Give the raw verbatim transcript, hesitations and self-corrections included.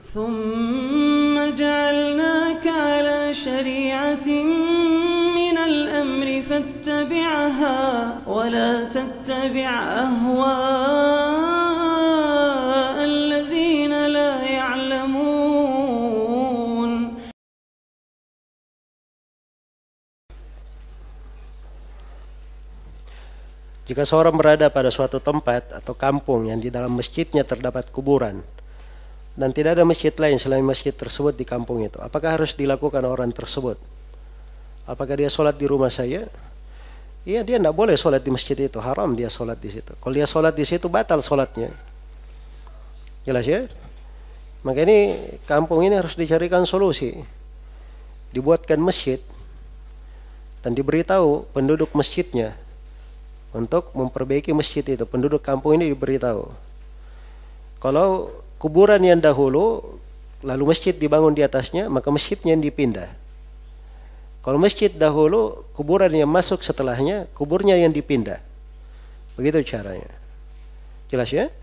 ثم جعلناك على شريعة من الأمر فاتبعها ولا تتبع أهواء الذين لا يعلمون. Jika seorang berada pada suatu tempat atau kampung yang di dalam masjidnya terdapat kuburan dan tidak ada masjid lain selain masjid tersebut di kampung itu, apakah harus dilakukan orang tersebut? Apakah dia sholat di rumah saya? Iya, dia tidak boleh sholat di masjid itu, haram dia sholat di situ. Kalau dia sholat di situ batal sholatnya. Jelas ya? Maka ini kampung ini harus dicarikan solusi, dibuatkan masjid dan diberitahu penduduk masjidnya untuk memperbaiki masjid itu. Penduduk kampung ini diberitahu. Kalau kuburan yang dahulu lalu masjid dibangun di atasnya, maka masjidnya yang dipindah. Kalau masjid dahulu, kuburan yang masuk setelahnya, kuburnya yang dipindah. Begitu caranya. Jelas ya?